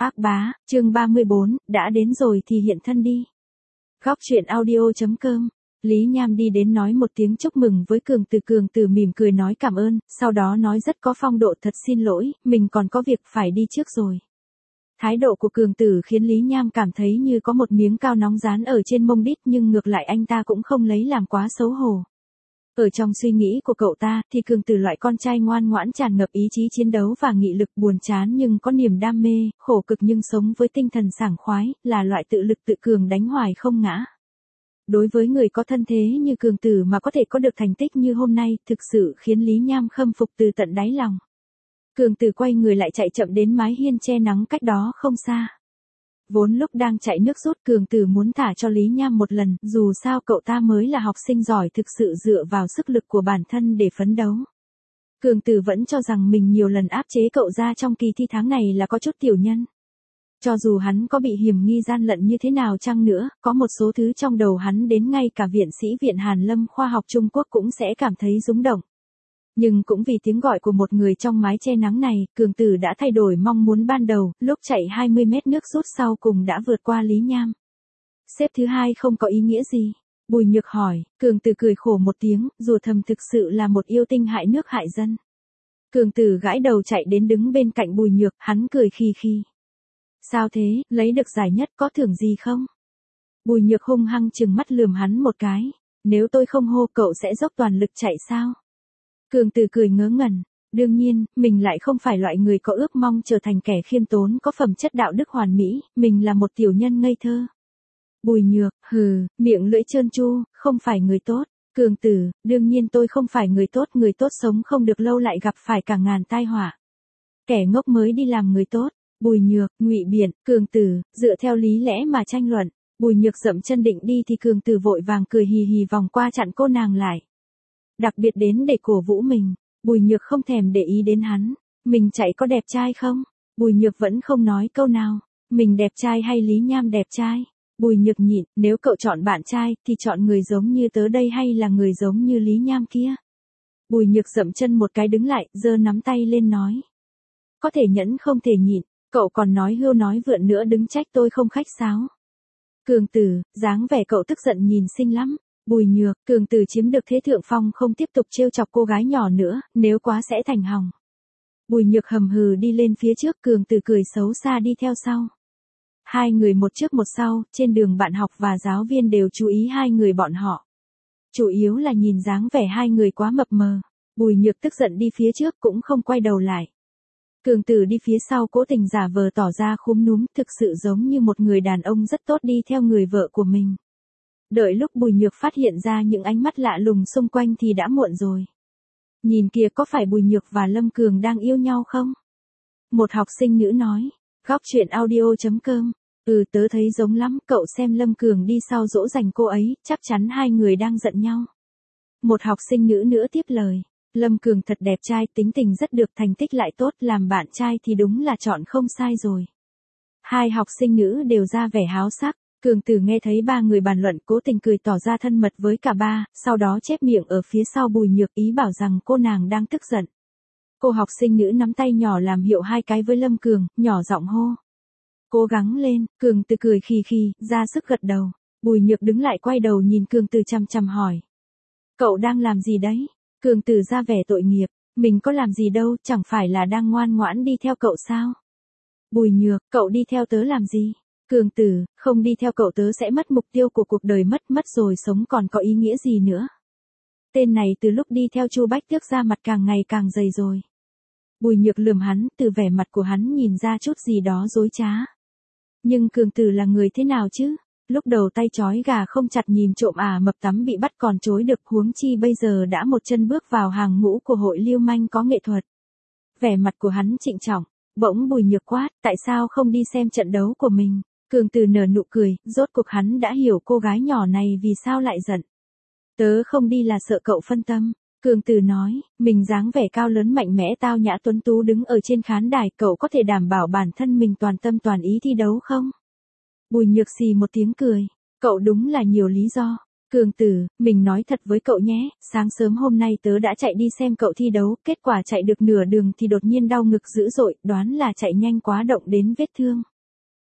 Ác bá, chương 34, đã đến rồi thì hiện thân đi. Góc truyện audio.com. Lý Nham đi đến nói một tiếng chúc mừng với Cường Từ mỉm cười nói cảm ơn, sau đó nói rất có phong độ thật xin lỗi, mình còn có việc phải đi trước rồi. Thái độ của Cường Tử khiến Lý Nham cảm thấy như có một miếng cao nóng dán ở trên mông đít, nhưng ngược lại anh ta cũng không lấy làm quá xấu hổ. Ở trong suy nghĩ của cậu ta thì Cường Tử loại con trai ngoan ngoãn tràn ngập ý chí chiến đấu và nghị lực, buồn chán nhưng có niềm đam mê, khổ cực nhưng sống với tinh thần sảng khoái, là loại tự lực tự cường đánh hoài không ngã. Đối với người có thân thế như Cường Tử mà có thể có được thành tích như hôm nay, thực sự khiến Lý Nham khâm phục từ tận đáy lòng. Cường Tử quay người lại chạy chậm đến mái hiên che nắng cách đó không xa. Vốn lúc đang chạy nước rút, Cường Tử muốn thả cho Lý Nham một lần, dù sao cậu ta mới là học sinh giỏi thực sự dựa vào sức lực của bản thân để phấn đấu. Cường Tử vẫn cho rằng mình nhiều lần áp chế cậu ra trong kỳ thi tháng này là có chút tiểu nhân. Cho dù hắn có bị hiểm nghi gian lận như thế nào chăng nữa, có một số thứ trong đầu hắn đến ngay cả viện sĩ Viện Hàn Lâm Khoa học Trung Quốc cũng sẽ cảm thấy rung động. Nhưng cũng vì tiếng gọi của một người trong mái che nắng này, Cường Tử đã thay đổi mong muốn ban đầu, lúc chạy 20 mét nước rút sau cùng đã vượt qua Lý Nham. Xếp thứ hai không có ý nghĩa gì? Bùi Nhược hỏi. Cường Tử cười khổ một tiếng, dù thầm thực sự là một yêu tinh hại nước hại dân. Cường Tử gãi đầu chạy đến đứng bên cạnh Bùi Nhược, hắn cười khi khi. Sao thế, lấy được giải nhất có thưởng gì không? Bùi Nhược hung hăng trừng mắt lườm hắn một cái. Nếu tôi không hô cậu sẽ dốc toàn lực chạy sao? Cường Tử cười ngớ ngẩn. Đương nhiên, mình lại không phải loại người có ước mong trở thành kẻ khiêm tốn có phẩm chất đạo đức hoàn mỹ, mình là một tiểu nhân ngây thơ. Bùi Nhược, hừ, miệng lưỡi trơn tru, không phải người tốt. Cường Tử, đương nhiên tôi không phải người tốt sống không được lâu lại gặp phải cả ngàn tai họa. Kẻ ngốc mới đi làm người tốt. Bùi Nhược, ngụy biện. Cường Tử, dựa theo lý lẽ mà tranh luận. Bùi Nhược dậm chân định đi thì Cường Tử vội vàng cười hì hì vòng qua chặn cô nàng lại. Đặc biệt đến để cổ vũ mình. Bùi Nhược không thèm để ý đến hắn. Mình chạy có đẹp trai không? Bùi Nhược vẫn không nói câu nào. Mình đẹp trai hay Lý Nham đẹp trai? Bùi Nhược nhịn, nếu cậu chọn bạn trai thì chọn người giống như tớ đây hay là người giống như Lý Nham kia? Bùi Nhược dậm chân một cái đứng lại, giơ nắm tay lên nói. Có thể nhẫn không thể nhịn, cậu còn nói hưu nói vượn nữa, đứng trách tôi không khách sáo. Cường Tử, dáng vẻ cậu tức giận nhìn xinh lắm. Bùi Nhược, Cường Tử chiếm được thế thượng phong không tiếp tục trêu chọc cô gái nhỏ nữa, nếu quá sẽ thành hỏng. Bùi Nhược hầm hừ đi lên phía trước, Cường Tử cười xấu xa đi theo sau. Hai người một trước một sau, trên đường bạn học và giáo viên đều chú ý hai người bọn họ. Chủ yếu là nhìn dáng vẻ hai người quá mập mờ. Bùi Nhược tức giận đi phía trước cũng không quay đầu lại. Cường Tử đi phía sau cố tình giả vờ tỏ ra khúm núm, thực sự giống như một người đàn ông rất tốt đi theo người vợ của mình. Đợi lúc Bùi Nhược phát hiện ra những ánh mắt lạ lùng xung quanh thì đã muộn rồi. Nhìn kìa, có phải Bùi Nhược và Lâm Cường đang yêu nhau không? Một học sinh nữ nói. Góc truyện audio.com. Tớ thấy giống lắm, cậu xem Lâm Cường đi sau dỗ dành cô ấy, chắc chắn hai người đang giận nhau. Một học sinh nữ nữa tiếp lời. Lâm Cường thật đẹp trai, tính tình rất được, thành tích lại tốt, làm bạn trai thì đúng là chọn không sai rồi. Hai học sinh nữ đều ra vẻ háo sắc. Cường Tử nghe thấy ba người bàn luận cố tình cười tỏ ra thân mật với cả ba, sau đó chép miệng ở phía sau Bùi Nhược ý bảo rằng cô nàng đang tức giận. Cô học sinh nữ nắm tay nhỏ làm hiệu hai cái với Lâm Cường, nhỏ giọng hô. Cố gắng lên. Cường Tử cười khì khì, ra sức gật đầu. Bùi Nhược đứng lại quay đầu nhìn Cường Tử chằm chằm hỏi. Cậu đang làm gì đấy? Cường Tử ra vẻ tội nghiệp. Mình có làm gì đâu, chẳng phải là đang ngoan ngoãn đi theo cậu sao? Bùi Nhược, cậu đi theo tớ làm gì? Cường Tử, không đi theo cậu tớ sẽ mất mục tiêu của cuộc đời, mất rồi sống còn có ý nghĩa gì nữa. Tên này từ lúc đi theo Chu Bách Tước ra mặt càng ngày càng dày rồi. Bùi Nhược lườm hắn, từ vẻ mặt của hắn nhìn ra chút gì đó dối trá. Nhưng Cường Tử là người thế nào chứ? Lúc đầu tay trói gà không chặt nhìn trộm mập tắm bị bắt còn chối được, huống chi bây giờ đã một chân bước vào hàng ngũ của hội lưu manh có nghệ thuật. Vẻ mặt của hắn trịnh trọng. Bỗng Bùi Nhược quát, tại sao không đi xem trận đấu của mình? Cường Tử nở nụ cười, rốt cuộc hắn đã hiểu cô gái nhỏ này vì sao lại giận. Tớ không đi là sợ cậu phân tâm. Cường Tử nói, mình dáng vẻ cao lớn mạnh mẽ tao nhã tuấn tú đứng ở trên khán đài, cậu có thể đảm bảo bản thân mình toàn tâm toàn ý thi đấu không? Bùi Nhược xì một tiếng cười, cậu đúng là nhiều lý do. Cường Tử, mình nói thật với cậu nhé, sáng sớm hôm nay tớ đã chạy đi xem cậu thi đấu, kết quả chạy được nửa đường thì đột nhiên đau ngực dữ dội, đoán là chạy nhanh quá động đến vết thương.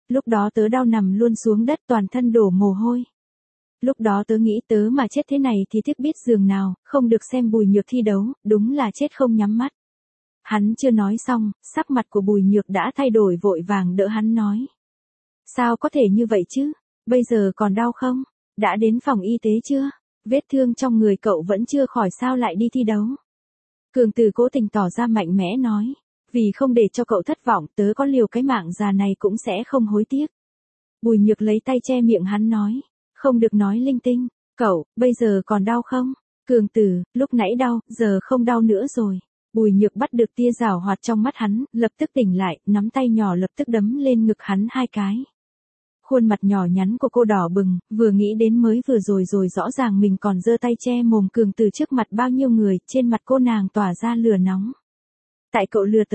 Lúc đó tớ đau nằm luôn xuống đất toàn thân đổ mồ hôi. Lúc đó tớ nghĩ tớ mà chết thế này thì tiếc biết giường nào, không được xem Bùi Nhược thi đấu, đúng là chết không nhắm mắt. Hắn chưa nói xong, sắc mặt của Bùi Nhược đã thay đổi vội vàng đỡ hắn nói. Sao có thể như vậy chứ? Bây giờ còn đau không? Đã đến phòng y tế chưa? Vết thương trong người cậu vẫn chưa khỏi sao lại đi thi đấu? Cường Từ cố tình tỏ ra mạnh mẽ nói. Vì không để cho cậu thất vọng, tớ có liều cái mạng già này cũng sẽ không hối tiếc. Bùi Nhược lấy tay che miệng hắn nói. Không được nói linh tinh. Cậu, bây giờ còn đau không? Cường Từ, lúc nãy đau, giờ không đau nữa rồi. Bùi Nhược bắt được tia giảo hoạt trong mắt hắn, lập tức tỉnh lại, nắm tay nhỏ lập tức đấm lên ngực hắn 2 cái. Khuôn mặt nhỏ nhắn của cô đỏ bừng, vừa nghĩ đến mới vừa rồi rõ ràng mình còn giơ tay che mồm Cường Từ trước mặt bao nhiêu người, trên mặt cô nàng tỏa ra lửa nóng. Tại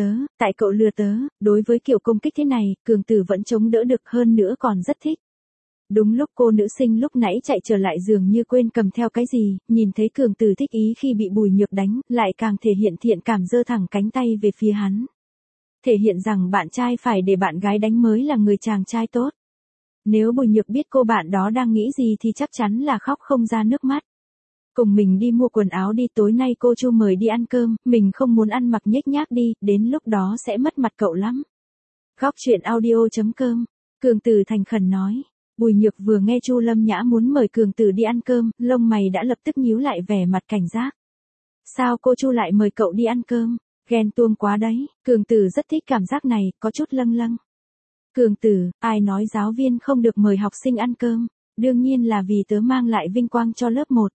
cậu lừa tớ, đối với kiểu công kích thế này, Cường Từ vẫn chống đỡ được hơn nữa còn rất thích. Đúng lúc cô nữ sinh lúc nãy chạy trở lại dường như quên cầm theo cái gì, nhìn thấy Cường Từ thích ý khi bị Bùi Nhược đánh, lại càng thể hiện thiện cảm giơ thẳng cánh tay về phía hắn. Thể hiện rằng bạn trai phải để bạn gái đánh mới là người chàng trai tốt. Nếu Bùi Nhược biết cô bạn đó đang nghĩ gì thì chắc chắn là khóc không ra nước mắt. Cùng mình đi mua quần áo đi, tối nay cô Chu mời đi ăn cơm, mình không muốn ăn mặc nhếch nhác đi, đến lúc đó sẽ mất mặt cậu lắm. Góc chuyện audio.com, Cường Từ thành khẩn nói. Bùi Nhược vừa nghe Chu Lâm Nhã muốn mời Cường Từ đi ăn cơm, lông mày đã lập tức nhíu lại vẻ mặt cảnh giác. Sao cô Chu lại mời cậu đi ăn cơm? Ghen tuông quá đấy. Cường Từ rất thích cảm giác này, có chút lâng lâng. Cường Từ, ai nói giáo viên không được mời học sinh ăn cơm? Đương nhiên là vì tớ mang lại vinh quang cho lớp 1.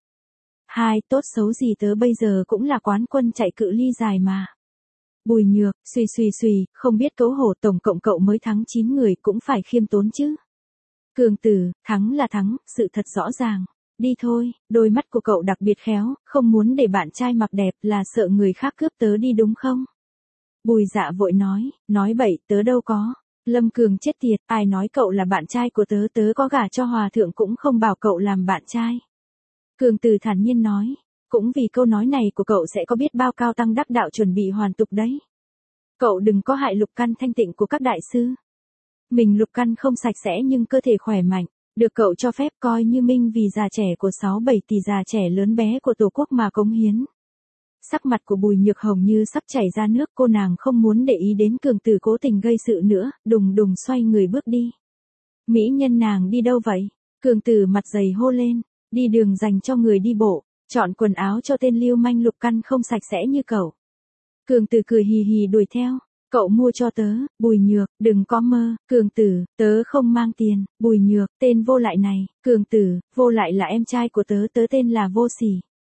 2, tốt xấu gì tớ bây giờ cũng là quán quân chạy cự ly dài mà. Bùi Nhược, suy, không biết cấu hổ, tổng cộng cậu mới thắng 9 người cũng phải khiêm tốn chứ. Cường Từ, thắng là thắng, sự thật rõ ràng. Đi thôi, đôi mắt của cậu đặc biệt khéo, không muốn để bạn trai mặc đẹp là sợ người khác cướp tớ đi đúng không? Bùi Dạ vội nói bậy, tớ đâu có. Lâm Cường chết tiệt, ai nói cậu là bạn trai của tớ, tớ có gả cho hòa thượng cũng không bảo cậu làm bạn trai. Cường Từ thản nhiên nói, cũng vì câu nói này của cậu sẽ có biết bao cao tăng đắc đạo chuẩn bị hoàn tục đấy. Cậu đừng có hại lục căn thanh tịnh của các đại sư. Mình lục căn không sạch sẽ nhưng cơ thể khỏe mạnh, được cậu cho phép coi như minh vì già trẻ của 6-7 tỷ già trẻ lớn bé của Tổ quốc mà cống hiến. Sắc mặt của Bùi Nhược hồng như sắp chảy ra nước, cô nàng không muốn để ý đến Cường Từ cố tình gây sự nữa, đùng đùng xoay người bước đi. Mỹ nhân nàng đi đâu vậy? Cường Từ mặt dày hô lên, đi đường dành cho người đi bộ, chọn quần áo cho tên lưu manh lục căn không sạch sẽ như cậu. Cường Từ cười hì hì đuổi theo. Cậu mua cho tớ. Bùi Nhược, đừng có mơ. Cường Từ, tớ không mang tiền. Bùi Nhược, tên vô lại này. Cường Từ, vô lại là em trai của tớ, tớ tên là Vô Sỉ.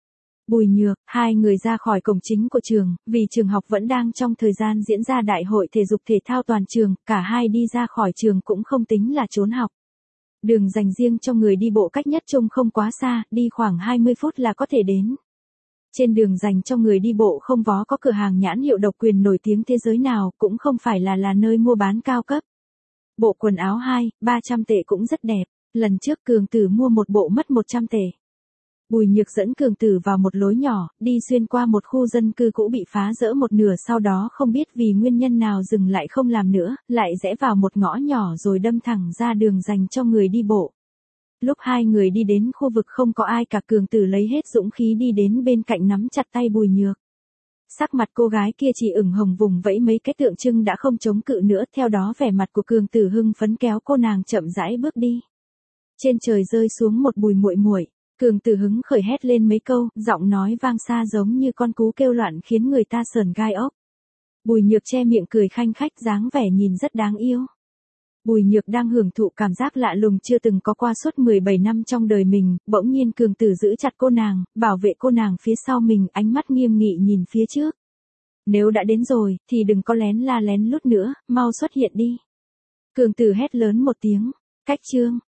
Bùi Nhược, hai người ra khỏi cổng chính của trường, vì trường học vẫn đang trong thời gian diễn ra đại hội thể dục thể thao toàn trường, cả hai đi ra khỏi trường cũng không tính là trốn học. Đường dành riêng cho người đi bộ cách nhất trung không quá xa, đi khoảng 20 phút là có thể đến. Trên đường dành cho người đi bộ không vó có cửa hàng nhãn hiệu độc quyền nổi tiếng thế giới nào, cũng không phải là nơi mua bán cao cấp. Bộ quần áo 200-300 tệ cũng rất đẹp, lần trước Cường Từ mua một bộ mất 100 tệ. Bùi Nhược dẫn Cường Từ vào một lối nhỏ, đi xuyên qua một khu dân cư cũ bị phá rỡ một nửa, sau đó không biết vì nguyên nhân nào dừng lại không làm nữa, lại rẽ vào một ngõ nhỏ rồi đâm thẳng ra đường dành cho người đi bộ. Lúc hai người đi đến khu vực không có ai cả, Cường Từ lấy hết dũng khí đi đến bên cạnh nắm chặt tay Bùi Nhược. Sắc mặt cô gái kia chỉ ửng hồng, vùng vẫy mấy cái tượng trưng đã không chống cự nữa, theo đó vẻ mặt của Cường Từ hưng phấn kéo cô nàng chậm rãi bước đi. Trên trời rơi xuống một bùi muội muội, Cường Từ hứng khởi hét lên mấy câu, giọng nói vang xa giống như con cú kêu loạn khiến người ta sởn gai ốc. Bùi Nhược che miệng cười khanh khách, dáng vẻ nhìn rất đáng yêu. Bùi Nhược đang hưởng thụ cảm giác lạ lùng chưa từng có qua suốt 17 năm trong đời mình, bỗng nhiên Cường Từ giữ chặt cô nàng, bảo vệ cô nàng phía sau mình, ánh mắt nghiêm nghị nhìn phía trước. Nếu đã đến rồi, thì đừng có lén la lén lút nữa, mau xuất hiện đi. Cường Từ hét lớn một tiếng. Cách chương.